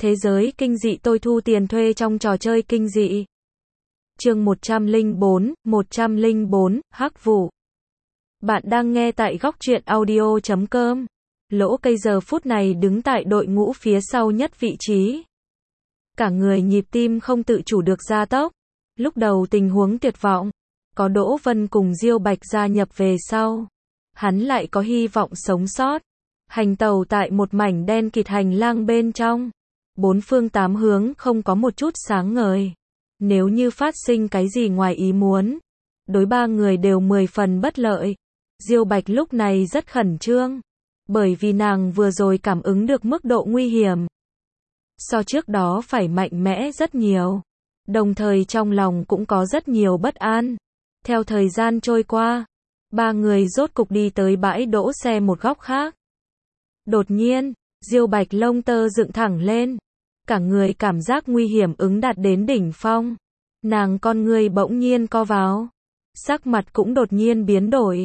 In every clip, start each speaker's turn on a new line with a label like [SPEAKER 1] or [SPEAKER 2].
[SPEAKER 1] Thế giới kinh dị tôi thu tiền thuê trong trò chơi kinh dị. Chương 104, Hắc Vụ. Bạn đang nghe tại góc truyện audio.com. Lỗ Cây giờ phút này đứng tại đội ngũ phía sau nhất vị trí. Cả người nhịp tim không tự chủ được gia tốc. Lúc đầu tình huống tuyệt vọng, có Đỗ Vân cùng Diêu Bạch gia nhập về sau, hắn lại có hy vọng sống sót. Hành tàu tại một mảnh đen kịt hành lang bên trong, bốn phương tám hướng không có một chút sáng ngời. Nếu như phát sinh cái gì ngoài ý muốn, đối ba người đều 10 phần bất lợi. Diêu Bạch lúc này rất khẩn trương, bởi vì nàng vừa rồi cảm ứng được mức độ nguy hiểm so trước đó phải mạnh mẽ rất nhiều. Đồng thời trong lòng cũng có rất nhiều bất an. Theo thời gian trôi qua, ba người rốt cục đi tới bãi đỗ xe một góc khác. Đột nhiên, Diêu Bạch lông tơ dựng thẳng lên, cả người cảm giác nguy hiểm ứng đạt đến đỉnh phong. Nàng con người bỗng nhiên co vào, sắc mặt cũng đột nhiên biến đổi.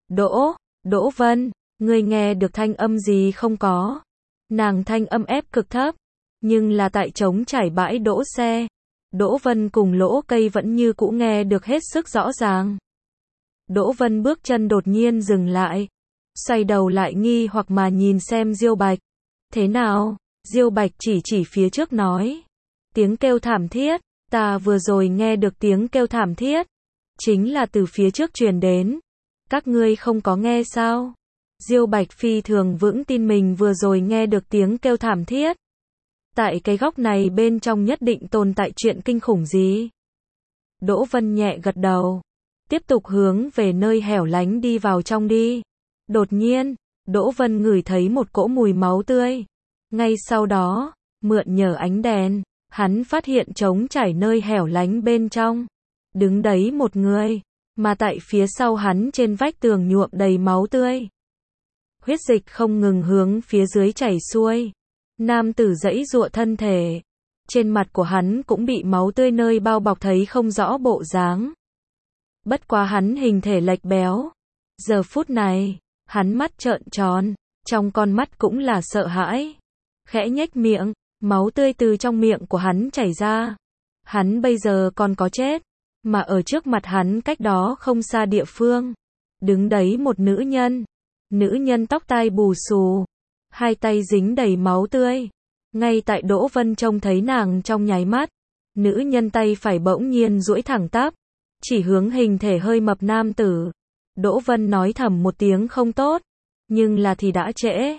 [SPEAKER 1] Đỗ Vân, ngươi nghe được thanh âm gì không có? Nàng thanh âm ép cực thấp, nhưng là tại trống trải bãi đỗ xe, Đỗ Vân cùng Lỗ Cây vẫn như cũ nghe được hết sức rõ ràng. Đỗ Vân bước chân đột nhiên dừng lại, xoay đầu lại nghi hoặc mà nhìn xem Diêu Bạch. Thế nào? Diêu Bạch chỉ phía trước nói. Tiếng kêu thảm thiết, ta vừa rồi nghe được tiếng kêu thảm thiết, chính là từ phía trước truyền đến. Các ngươi không có nghe sao? Diêu Bạch phi thường vững tin mình vừa rồi nghe được tiếng kêu thảm thiết. Tại cái góc này bên trong nhất định tồn tại chuyện kinh khủng gì? Đỗ Vân nhẹ gật đầu, tiếp tục hướng về nơi hẻo lánh đi vào trong đi. Đột nhiên, Đỗ Vân ngửi thấy một cỗ mùi máu tươi. Ngay sau đó, mượn nhờ ánh đèn, hắn phát hiện trống trải nơi hẻo lánh bên trong, đứng đấy một người, mà tại phía sau hắn trên vách tường nhuộm đầy máu tươi. Huyết dịch không ngừng hướng phía dưới chảy xuôi. Nam tử giãy giụa thân thể, trên mặt của hắn cũng bị máu tươi nơi bao bọc thấy không rõ bộ dáng. Bất quá hắn hình thể lệch béo. Giờ phút này, hắn mắt trợn tròn, trong con mắt cũng là sợ hãi. Khẽ nhếch miệng, máu tươi từ trong miệng của hắn chảy ra. Hắn bây giờ còn có chết, mà ở trước mặt hắn cách đó không xa địa phương, đứng đấy một nữ nhân. Nữ nhân tóc tai bù xù, hai tay dính đầy máu tươi. Ngay tại Đỗ Vân trông thấy nàng trong nháy mắt, nữ nhân tay phải bỗng nhiên duỗi thẳng tắp, chỉ hướng hình thể hơi mập nam tử. Đỗ Vân nói thầm một tiếng không tốt, nhưng là thì đã trễ.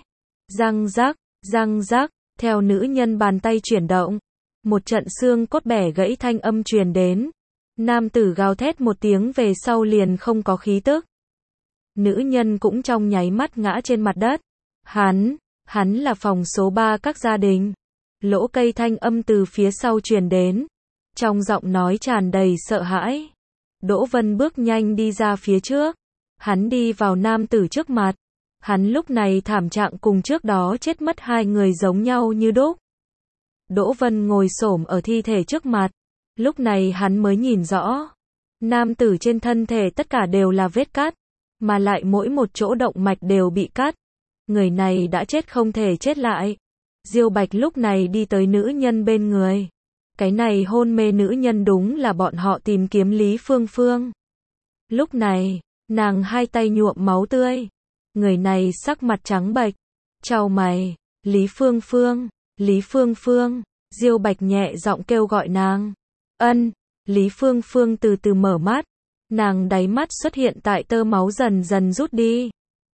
[SPEAKER 1] Răng rắc, theo nữ nhân bàn tay chuyển động, một trận xương cốt bẻ gãy thanh âm truyền đến. Nam tử gào thét một tiếng về sau liền không có khí tức. Nữ nhân cũng trong nháy mắt ngã trên mặt đất. Hắn là phòng số 3 các gia đình. Lỗ Cây thanh âm từ phía sau truyền đến, trong giọng nói tràn đầy sợ hãi. Đỗ Vân bước nhanh đi ra phía trước. Hắn đi vào nam tử trước mặt. Hắn lúc này thảm trạng cùng trước đó chết mất hai người giống nhau như đúc. Đỗ Vân ngồi xổm ở thi thể trước mặt. Lúc này hắn mới nhìn rõ. Nam tử trên thân thể tất cả đều là vết cắt, mà lại mỗi một chỗ động mạch đều bị cắt. Người này đã chết không thể chết lại. Diêu Bạch lúc này đi tới nữ nhân bên người. Cái này hôn mê nữ nhân đúng là bọn họ tìm kiếm Lý Phương Phương. Lúc này, nàng hai tay nhuộm máu tươi. Người này sắc mặt trắng bệch, chau mày. Lý Phương Phương. Diêu Bạch nhẹ giọng kêu gọi nàng. Ân. Lý Phương Phương từ từ mở mắt. Nàng đáy mắt xuất hiện tại tơ máu dần dần rút đi.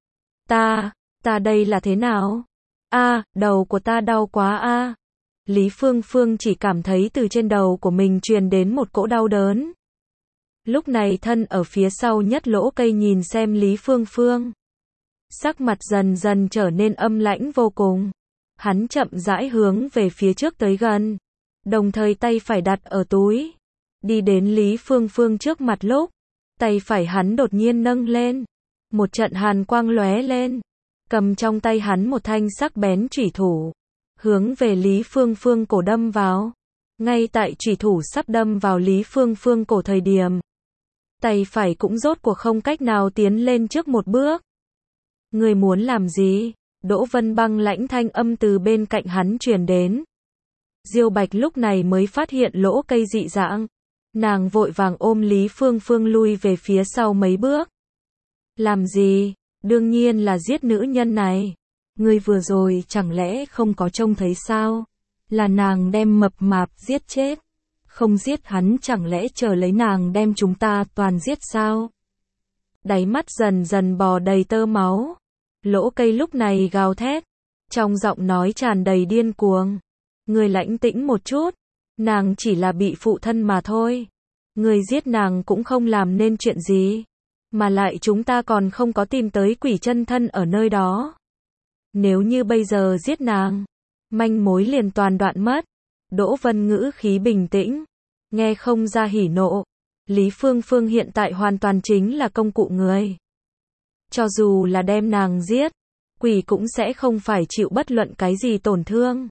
[SPEAKER 1] Ta đây là thế nào? Đầu của ta đau quá a. Lý Phương Phương chỉ cảm thấy từ trên đầu của mình truyền đến một cỗ đau đớn. Lúc này thân ở phía sau nhất Lỗ Cây nhìn xem Lý Phương Phương. Sắc mặt dần dần trở nên âm lãnh vô cùng. Hắn chậm rãi hướng về phía trước tới gần, đồng thời tay phải đặt ở túi. Đi đến Lý Phương Phương trước mặt lúc, tay phải hắn đột nhiên nâng lên. Một trận hàn quang lóe lên. Cầm trong tay hắn một thanh sắc bén chủy thủ, hướng về Lý Phương Phương cổ đâm vào. Ngay tại chủy thủ sắp đâm vào Lý Phương Phương cổ thời điểm, tay phải cũng rốt cuộc không cách nào tiến lên trước một bước. Người muốn làm gì? Đỗ Vân băng lãnh thanh âm từ bên cạnh hắn truyền đến. Diêu Bạch lúc này mới phát hiện lỗ cây dị dạng. Nàng vội vàng ôm Lý Phương Phương lui về phía sau mấy bước. Làm gì? Đương nhiên là giết nữ nhân này. Ngươi vừa rồi chẳng lẽ không có trông thấy sao? Là nàng đem mập mạp giết chết. Không giết hắn chẳng lẽ chờ lấy nàng đem chúng ta toàn giết sao? Đáy mắt dần dần bò đầy tơ máu. Lỗ cây lúc này gào thét. Trong giọng nói tràn đầy điên cuồng. Ngươi lãnh tĩnh một chút. Nàng chỉ là bị phụ thân mà thôi. Ngươi giết nàng cũng không làm nên chuyện gì. Mà lại chúng ta còn không có tìm tới quỷ chân thân ở nơi đó. Nếu như bây giờ giết nàng, manh mối liền toàn đoạn mất. Đỗ Vân ngữ khí bình tĩnh, nghe không ra hỉ nộ. Lý Phương Phương hiện tại hoàn toàn chính là công cụ người. Cho dù là đem nàng giết, quỷ cũng sẽ không phải chịu bất luận cái gì tổn thương.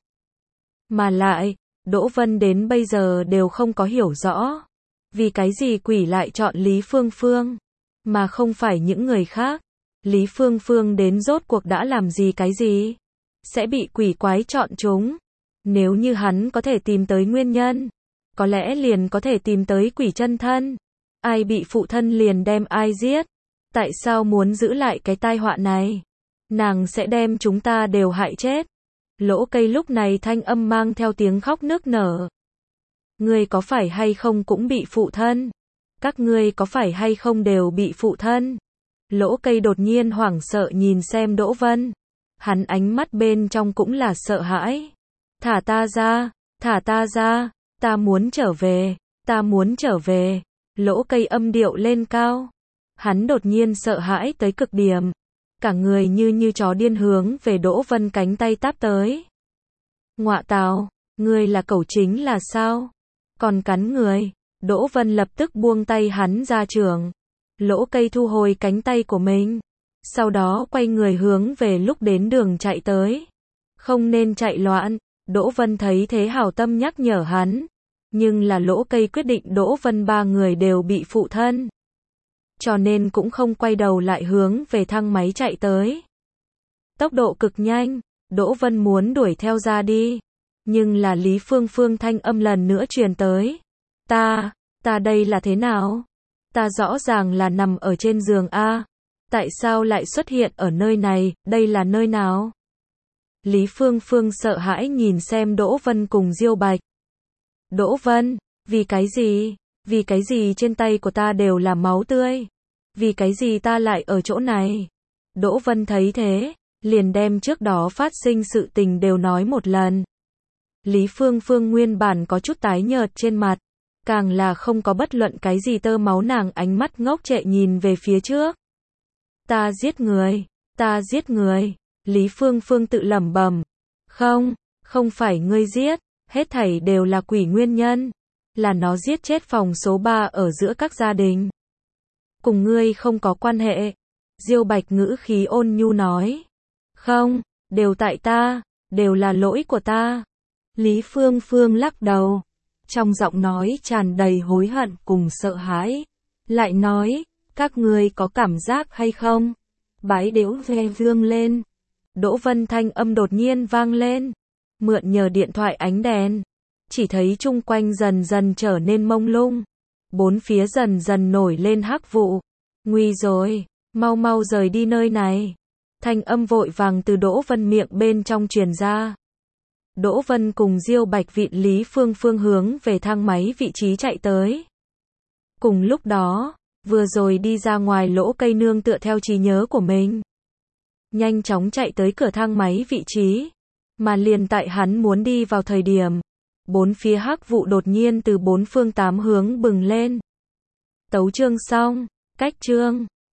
[SPEAKER 1] Mà lại, Đỗ Vân đến bây giờ đều không có hiểu rõ. Vì cái gì quỷ lại chọn Lý Phương Phương, mà không phải những người khác. Lý Phương Phương đến rốt cuộc đã làm gì cái gì? Sẽ bị quỷ quái chọn chúng. Nếu như hắn có thể tìm tới nguyên nhân, có lẽ liền có thể tìm tới quỷ chân thân. Ai bị phụ thân liền đem ai giết. Tại sao muốn giữ lại cái tai họa này? Nàng sẽ đem chúng ta đều hại chết. Lỗ cây lúc này thanh âm mang theo tiếng khóc nức nở. Ngươi có phải hay không cũng bị phụ thân? Các ngươi có phải hay không đều bị phụ thân? Lỗ cây đột nhiên hoảng sợ nhìn xem Đỗ Vân. Hắn ánh mắt bên trong cũng là sợ hãi. Thả ta ra, thả ta ra, ta muốn trở về, ta muốn trở về. Lỗ cây âm điệu lên cao. Hắn đột nhiên sợ hãi tới cực điểm. Cả người như chó điên hướng về Đỗ Vân cánh tay táp tới. Ngọa tào, ngươi là cẩu chính là sao? Còn cắn người. Đỗ Vân lập tức buông tay hắn ra trường. Lỗ cây thu hồi cánh tay của mình. Sau đó quay người hướng về lúc đến đường chạy tới. Không nên chạy loạn. Đỗ Vân thấy thế hảo tâm nhắc nhở hắn. Nhưng là lỗ cây quyết định Đỗ Vân ba người đều bị phụ thân. Cho nên cũng không quay đầu lại hướng về thang máy chạy tới. Tốc độ cực nhanh. Đỗ Vân muốn đuổi theo ra đi. Nhưng là Lý Phương Phương thanh âm lần nữa truyền tới. Ta đây là thế nào? Ta rõ ràng là nằm ở trên giường A. Tại sao lại xuất hiện ở nơi này, đây là nơi nào? Lý Phương Phương sợ hãi nhìn xem Đỗ Vân cùng Diêu Bạch. Đỗ Vân, vì cái gì? Vì cái gì trên tay của ta đều là máu tươi? Vì cái gì ta lại ở chỗ này? Đỗ Vân thấy thế, liền đem trước đó phát sinh sự tình đều nói một lần. Lý Phương Phương nguyên bản có chút tái nhợt trên mặt. Càng là không có bất luận cái gì tơ máu, nàng ánh mắt ngốc trệ nhìn về phía trước. Ta giết người, ta giết người. Lý Phương Phương tự lẩm bẩm. Không phải ngươi giết, hết thảy đều là quỷ nguyên nhân. Là nó giết chết phòng số 3 ở giữa các gia đình. Cùng ngươi không có quan hệ. Diêu Bạch ngữ khí ôn nhu nói. Không, đều tại ta, đều là lỗi của ta. Lý Phương Phương lắc đầu. Trong giọng nói tràn đầy hối hận cùng sợ hãi. Lại nói, các ngươi có cảm giác hay không? Bái đếu ve vương lên. Đỗ Vân thanh âm đột nhiên vang lên. Mượn nhờ điện thoại ánh đèn. Chỉ thấy chung quanh dần dần trở nên mông lung. Bốn phía dần dần nổi lên hắc vụ. Nguy rồi, mau rời đi nơi này. Thanh âm vội vàng từ Đỗ Vân miệng bên trong truyền ra. Đỗ Vân cùng Diêu Bạch vịn Lý Phương Phương hướng về thang máy vị trí chạy tới. Cùng lúc đó, vừa rồi đi ra ngoài lỗ cây nương tựa theo trí nhớ của mình. Nhanh chóng chạy tới cửa thang máy vị trí. Mà liền tại hắn muốn đi vào thời điểm. Bốn phía hắc vụ đột nhiên từ bốn phương tám hướng bừng lên. Tấu chương xong, cách chương.